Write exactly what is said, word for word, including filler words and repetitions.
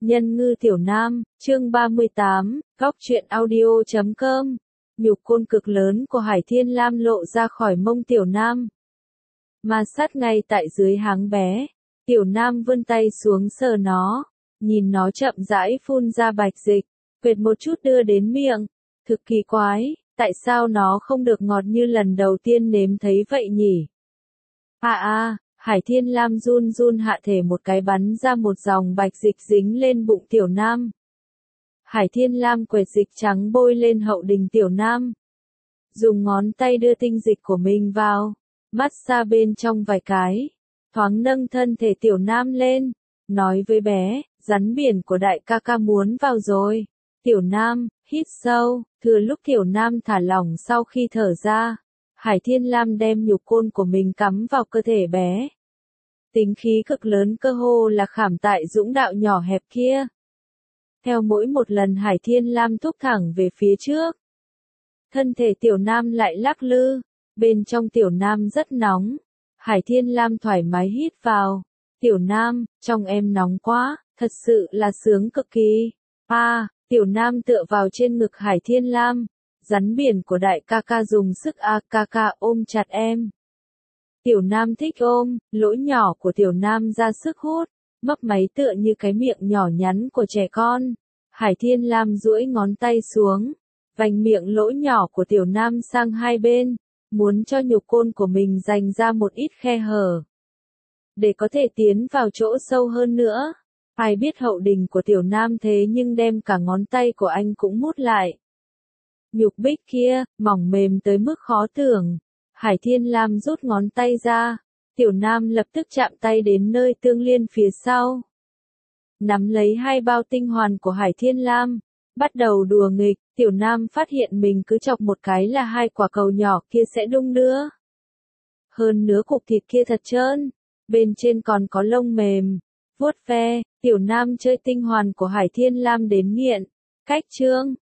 Nhân ngư tiểu nam, chương ba mươi tám, góc truyện audio chấm com. Nhục côn cực lớn của Hải Thiên Lam lộ ra khỏi mông tiểu nam. Ma sát ngay tại dưới háng bé. Tiểu nam vươn tay xuống sờ nó, nhìn nó chậm rãi phun ra bạch dịch, quệt một chút đưa đến miệng. Thực kỳ quái, tại sao nó không được ngọt như lần đầu tiên nếm thấy vậy nhỉ? À à, Hải Thiên Lam run run hạ thể một cái bắn ra một dòng bạch dịch dính lên bụng tiểu nam. Hải Thiên Lam quệt dịch trắng bôi lên hậu đình tiểu nam. Dùng ngón tay đưa tinh dịch của mình vào, massage bên trong vài cái, thoáng nâng thân thể tiểu nam lên, nói với bé, rắn biển của đại ca ca muốn vào rồi. Tiểu nam, hít sâu, thừa lúc tiểu nam thả lỏng sau khi thở ra. Hải Thiên Lam đem nhục côn của mình cắm vào cơ thể bé. Tính khí cực lớn cơ hồ là khảm tại dũng đạo nhỏ hẹp kia. Theo mỗi một lần Hải Thiên Lam thúc thẳng về phía trước, thân thể tiểu nam lại lắc lư, bên trong tiểu nam rất nóng. Hải Thiên Lam thoải mái hít vào. Tiểu nam, trong em nóng quá, thật sự là sướng cực kỳ. À, tiểu nam tựa vào trên ngực Hải Thiên Lam. Rắn biển của đại ca ca dùng sức a ca ca ôm chặt em. Tiểu nam thích ôm, lỗ nhỏ của tiểu nam ra sức hút, mấp máy tựa như cái miệng nhỏ nhắn của trẻ con. Hải Thiên Lam duỗi ngón tay xuống, vành miệng lỗ nhỏ của tiểu nam sang hai bên, muốn cho nhục côn của mình dành ra một ít khe hở, để có thể tiến vào chỗ sâu hơn nữa. Ai biết hậu đình của tiểu nam thế nhưng đem cả ngón tay của anh cũng mút lại. Nhục bích kia, mỏng mềm tới mức khó tưởng. Hải Thiên Lam rút ngón tay ra, tiểu nam lập tức chạm tay đến nơi tương liên phía sau. Nắm lấy hai bao tinh hoàn của Hải Thiên Lam, bắt đầu đùa nghịch, tiểu nam phát hiện mình cứ chọc một cái là hai quả cầu nhỏ kia sẽ đung đưa. Hơn nữa cục thịt kia thật trơn, bên trên còn có lông mềm, vuốt ve, tiểu nam chơi tinh hoàn của Hải Thiên Lam đến nghiện. Cách chương